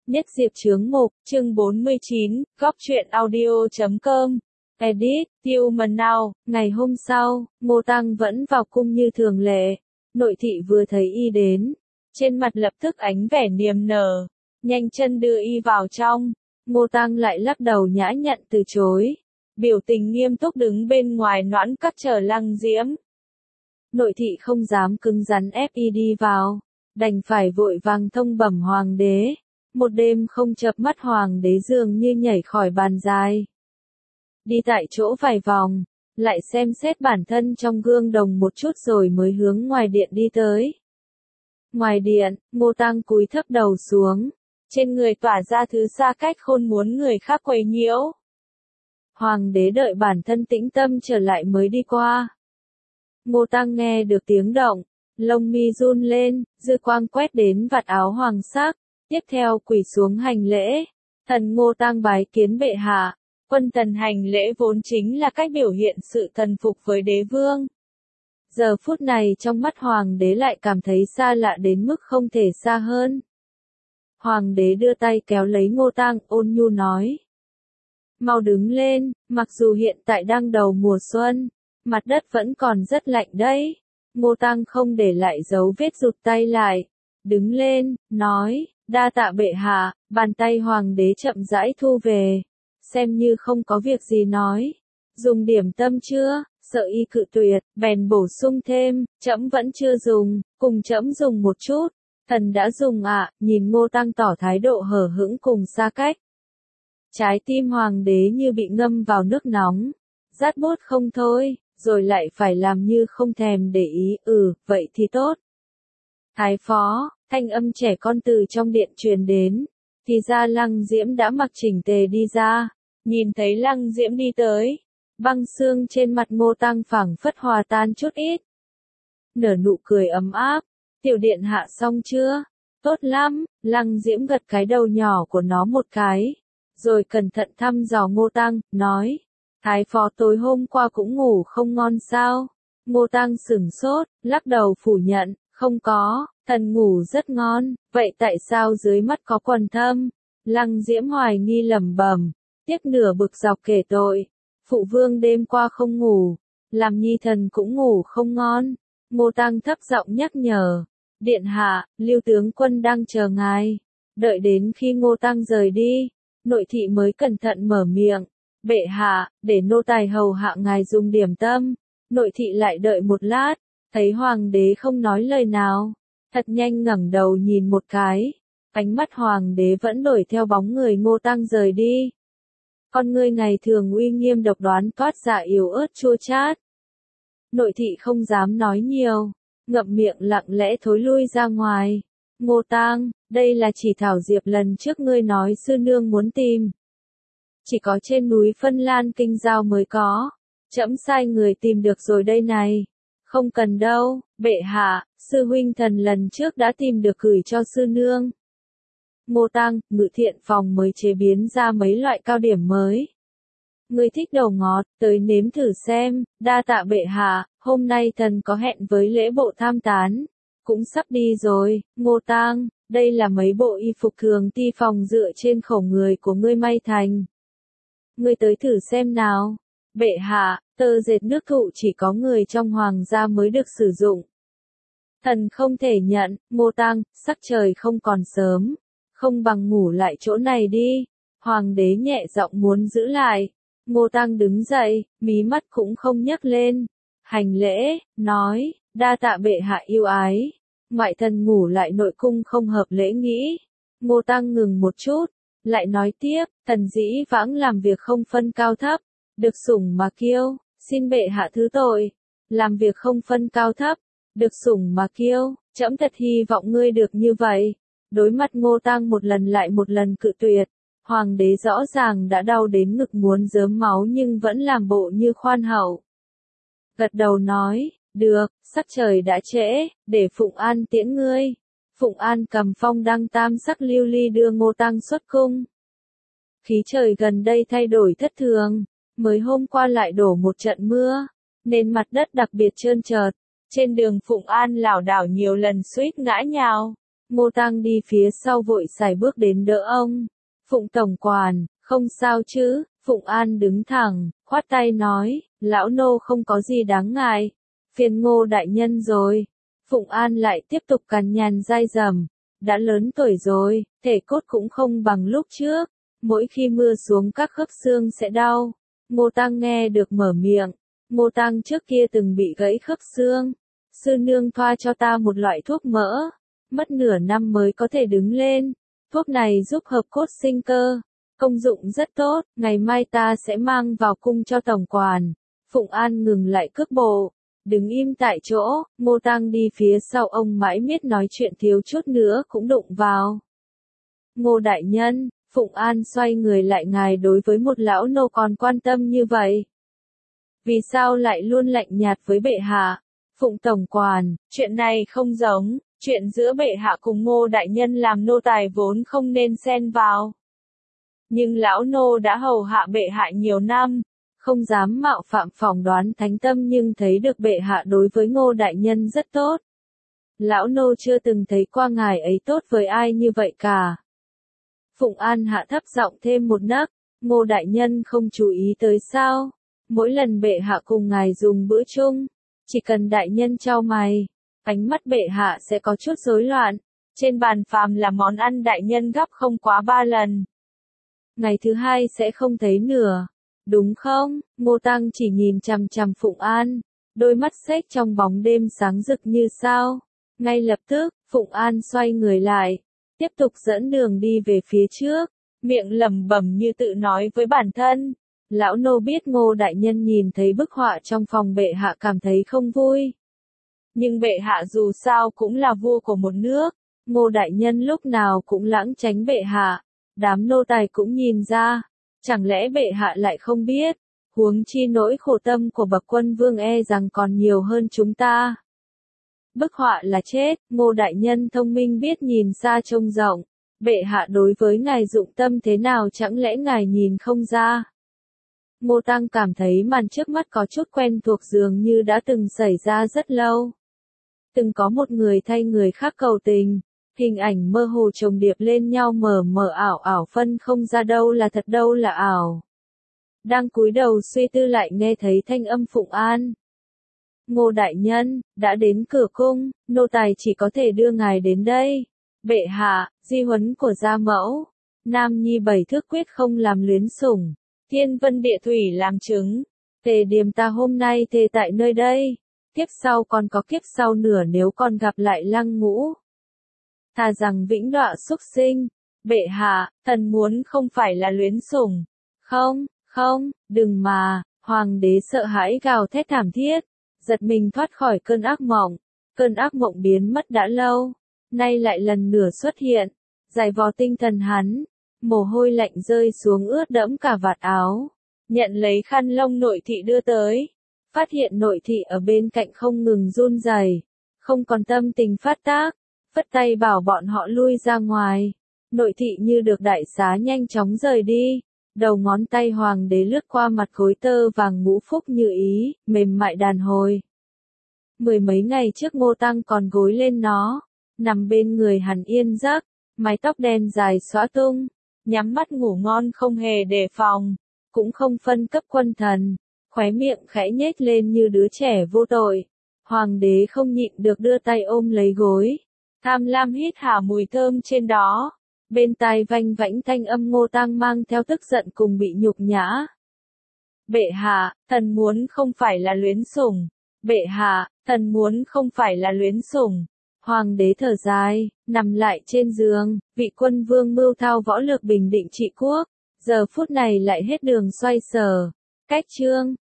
Nhất Diệp Chướng Mục, chương 49, góc truyện audio.com. Edit, Tiêu Mần Nào. Ngày hôm sau, Ngô Tăng vẫn vào cung như thường lệ. Nội thị vừa thấy y đến, trên mặt lập tức ánh vẻ niềm nở, nhanh chân đưa y vào trong. Ngô Tăng lại lắc đầu nhã nhặn từ chối, biểu tình nghiêm túc đứng bên ngoài noãn các chờ Lăng Diễm. Nội thị không dám cứng rắn ép y đi vào, đành phải vội vàng thông bẩm hoàng đế. Một đêm không chợp mắt hoàng đế dường như nhảy khỏi bàn dài. Đi tại chỗ vài vòng, lại xem xét bản thân trong gương đồng một chút rồi mới hướng ngoài điện đi tới. Ngoài điện, Ngô Tăng cúi thấp đầu xuống, trên người tỏa ra thứ xa cách khôn muốn người khác quấy nhiễu. Hoàng đế đợi bản thân tĩnh tâm trở lại mới đi qua. Ngô Tăng nghe được tiếng động, lông mi run lên, dư quang quét đến vạt áo hoàng sắc, tiếp theo quỳ xuống hành lễ. Thần Ngô Tăng bái kiến bệ hạ. Quân thần hành lễ vốn chính là cách biểu hiện sự thần phục với đế vương. Giờ phút này trong mắt hoàng đế lại cảm thấy xa lạ đến mức không thể xa hơn. Hoàng đế đưa tay kéo lấy Ngô Tăng, ôn nhu nói: mau đứng lên, mặc dù hiện tại đang đầu mùa xuân, mặt đất vẫn còn rất lạnh đấy. Ngô Tăng không để lại dấu vết rụt tay lại, đứng lên, nói: đa tạ bệ hạ. Bàn tay hoàng đế chậm rãi thu về, xem như không có việc gì nói: dùng điểm tâm chưa? Sợ y cự tuyệt, bèn bổ sung thêm: trẫm vẫn chưa dùng, cùng trẫm dùng một chút. Thần đã dùng ạ. Nhìn Ngô Tăng tỏ thái độ hờ hững cùng xa cách, trái tim hoàng đế như bị ngâm vào nước nóng, rát bút không thôi, rồi lại phải làm như không thèm để ý. Vậy thì tốt. Thái phó, thanh âm trẻ con từ trong điện truyền đến. Thì ra Lăng Diễm đã mặc chỉnh tề đi ra. Nhìn thấy Lăng Diễm đi tới, băng xương trên mặt Ngô Tăng phảng phất hòa tan chút ít. Nở nụ cười ấm áp: tiểu điện hạ xong chưa? Tốt lắm. Lăng Diễm gật cái đầu nhỏ của nó một cái, rồi cẩn thận thăm dò Ngô Tăng, nói: Thái phó tối hôm qua cũng ngủ không ngon sao? Ngô Tăng sửng sốt, lắc đầu phủ nhận: không có, thần ngủ rất ngon. Vậy tại sao dưới mắt có quầng thâm? Lăng Diễm hoài nghi lẩm bẩm, tiếp nửa bực dọc kể tội: phụ vương đêm qua không ngủ, làm nhi thần cũng ngủ không ngon. Ngô Tăng thấp giọng nhắc nhở: điện hạ, Lưu tướng quân đang chờ ngài. Đợi đến khi Ngô Tăng rời đi, nội thị mới cẩn thận mở miệng: bệ hạ, để nô tài hầu hạ ngài dùng điểm tâm. Nội thị lại đợi một lát, thấy hoàng đế không nói lời nào, thật nhanh ngẩng đầu nhìn một cái. Ánh mắt hoàng đế vẫn đổi theo bóng người Ngô Tăng rời đi. Con ngươi ngày thường uy nghiêm độc đoán toát ra yếu ớt chua chát. Nội thị không dám nói nhiều, ngậm miệng lặng lẽ thối lui ra ngoài. Ngô Tăng, đây là chỉ thảo diệp lần trước ngươi nói sư nương muốn tìm. Chỉ có trên núi Phân Lan Kinh Giao mới có. Trẫm sai người tìm được rồi đây này. Không cần đâu, bệ hạ, sư huynh thần lần trước đã tìm được gửi cho sư nương. Ngô Tăng, Ngự Thiện phòng mới chế biến ra mấy loại cao điểm mới. Ngươi thích đầu ngọt, tới nếm thử xem. Đa tạ bệ hạ, hôm nay thần có hẹn với lễ bộ tham tán, cũng sắp đi rồi. Ngô Tăng, đây là mấy bộ y phục thường ti phòng dựa trên khẩu người của ngươi may thành. Ngươi tới thử xem nào. Bệ hạ, tơ dệt nước thụ chỉ có người trong hoàng gia mới được sử dụng. Thần không thể nhận. Ngô Tăng, sắc trời không còn sớm, không bằng ngủ lại chỗ này đi. Hoàng đế nhẹ giọng muốn giữ lại. Ngô Tăng đứng dậy, mí mắt cũng không nhấc lên, hành lễ, nói: đa tạ bệ hạ yêu ái. Ngoại thần ngủ lại nội cung không hợp lễ nghĩ. Ngô Tăng ngừng một chút, lại nói tiếp: thần dĩ vãng làm việc không phân cao thấp, được sủng mà kiêu, xin bệ hạ thứ tội. Làm việc không phân cao thấp, được sủng mà kiêu, trẫm thật hy vọng ngươi được như vậy. Đối mặt Ngô Tăng một lần lại một lần cự tuyệt, hoàng đế rõ ràng đã đau đến ngực muốn rớm máu nhưng vẫn làm bộ như khoan hậu. Gật đầu nói: được, sắc trời đã trễ, để Phụng An tiễn ngươi. Phụng An cầm phong đăng tam sắc lưu ly đưa Ngô Tăng xuất cung. Khí trời gần đây thay đổi thất thường, mới hôm qua lại đổ một trận mưa, nên mặt đất đặc biệt trơn trượt. Trên đường Phụng An lảo đảo nhiều lần suýt ngã nhào. Ngô Tăng đi phía sau vội sải bước đến đỡ ông. Phụng tổng quản, không sao chứ? Phụng An đứng thẳng, khoát tay nói, lão nô không có gì đáng ngại. Phiền Ngô đại nhân rồi. Phụng An lại tiếp tục cằn nhằn dai dầm. Đã lớn tuổi rồi, thể cốt cũng không bằng lúc trước. Mỗi khi mưa xuống các khớp xương sẽ đau. Ngô Tăng nghe được mở miệng. Ngô Tăng trước kia từng bị gãy khớp xương. Sư nương thoa cho ta một loại thuốc mỡ. Mất nửa năm mới có thể đứng lên. Thuốc này giúp hợp cốt sinh cơ. Công dụng rất tốt, ngày mai ta sẽ mang vào cung cho tổng quản. Phụng An ngừng lại cước bộ. Đứng im tại chỗ, Ngô Tăng đi phía sau ông mãi miết nói chuyện thiếu chút nữa cũng đụng vào. Ngô đại nhân, Phụng An xoay người lại, ngài đối với một lão nô còn quan tâm như vậy. Vì sao lại luôn lạnh nhạt với bệ hạ? Phụng tổng quản, chuyện này không giống, chuyện giữa bệ hạ cùng Ngô đại nhân làm nô tài vốn không nên xen vào. Nhưng lão nô đã hầu hạ bệ hạ nhiều năm, không dám mạo phạm phỏng đoán thánh tâm, nhưng thấy được bệ hạ đối với Ngô đại nhân rất tốt. Lão nô chưa từng thấy qua ngài ấy tốt với ai như vậy cả. Phụng An hạ thấp giọng thêm một nấc, Ngô đại nhân không chú ý tới sao? Mỗi lần bệ hạ cùng ngài dùng bữa chung, chỉ cần đại nhân chau mày, ánh mắt bệ hạ sẽ có chút rối loạn. Trên bàn phàm là món ăn đại nhân gắp không quá 3 lần. Ngày thứ hai sẽ không thấy nửa, đúng không? Ngô Tăng chỉ nhìn chằm chằm Phụng An, đôi mắt xếch trong bóng đêm sáng rực như sao. Ngay lập tức, Phụng An xoay người lại, tiếp tục dẫn đường đi về phía trước, miệng lẩm bẩm như tự nói với bản thân. Lão nô biết Ngô đại nhân nhìn thấy bức họa trong phòng bệ hạ cảm thấy không vui. Nhưng bệ hạ dù sao cũng là vua của một nước, Ngô đại nhân lúc nào cũng lảng tránh bệ hạ. Đám nô tài cũng nhìn ra, chẳng lẽ bệ hạ lại không biết, huống chi nỗi khổ tâm của bậc quân vương e rằng còn nhiều hơn chúng ta. Bức họa là chết, Ngô đại nhân thông minh biết nhìn xa trông rộng, bệ hạ đối với ngài dụng tâm thế nào chẳng lẽ ngài nhìn không ra. Ngô Tăng cảm thấy màn trước mắt có chút quen thuộc, dường như đã từng xảy ra rất lâu. Từng có một người thay người khác cầu tình. Hình ảnh mơ hồ chồng điệp lên nhau, mờ mờ ảo ảo, phân không ra đâu là thật đâu là ảo. Đang cúi đầu suy tư lại nghe thấy thanh âm Phụng An. Ngô đại nhân, đã đến cửa cung, nô tài chỉ có thể đưa ngài đến đây. Bệ hạ, di huấn của gia mẫu. Nam nhi 7 thước quyết không làm luyến sủng. Thiên vân địa thủy làm chứng. Tề điềm ta hôm nay thề tại nơi đây. Kiếp sau còn có kiếp sau nữa nếu còn gặp lại Lăng Ngũ. Thà rằng vĩnh đọa súc sinh. Bệ hạ, thần muốn không phải là luyến sủng. Không, không, đừng mà. Hoàng đế sợ hãi gào thét thảm thiết, giật mình thoát khỏi cơn ác mộng. Cơn ác mộng biến mất đã lâu, nay lại lần nữa xuất hiện. Giải vò tinh thần hắn, mồ hôi lạnh rơi xuống ướt đẫm cả vạt áo. Nhận lấy khăn lông nội thị đưa tới, phát hiện nội thị ở bên cạnh không ngừng run rẩy, không còn tâm tình phát tác. Phất tay bảo bọn họ lui ra ngoài. Nội thị như được đại xá nhanh chóng rời đi. Đầu ngón tay hoàng đế lướt qua mặt khối tơ vàng ngũ phúc như ý, mềm mại đàn hồi. 10 mấy ngày trước Ngô Tăng còn gối lên nó, nằm bên người hắn yên giấc, mái tóc đen dài xõa tung, nhắm mắt ngủ ngon không hề đề phòng, cũng không phân cấp quân thần, khóe miệng khẽ nhếch lên như đứa trẻ vô tội. Hoàng đế không nhịn được đưa tay ôm lấy gối. Tham lam hít hà mùi thơm trên đó, bên tai vanh vãnh thanh âm Ngô Tăng mang theo tức giận cùng bị nhục nhã. Bệ hạ, thần muốn không phải là luyến sủng. Bệ hạ, thần muốn không phải là luyến sủng. Hoàng đế thở dài, nằm lại trên giường, vị quân vương mưu thao võ lược bình định trị quốc, giờ phút này lại hết đường xoay sở. Cách chương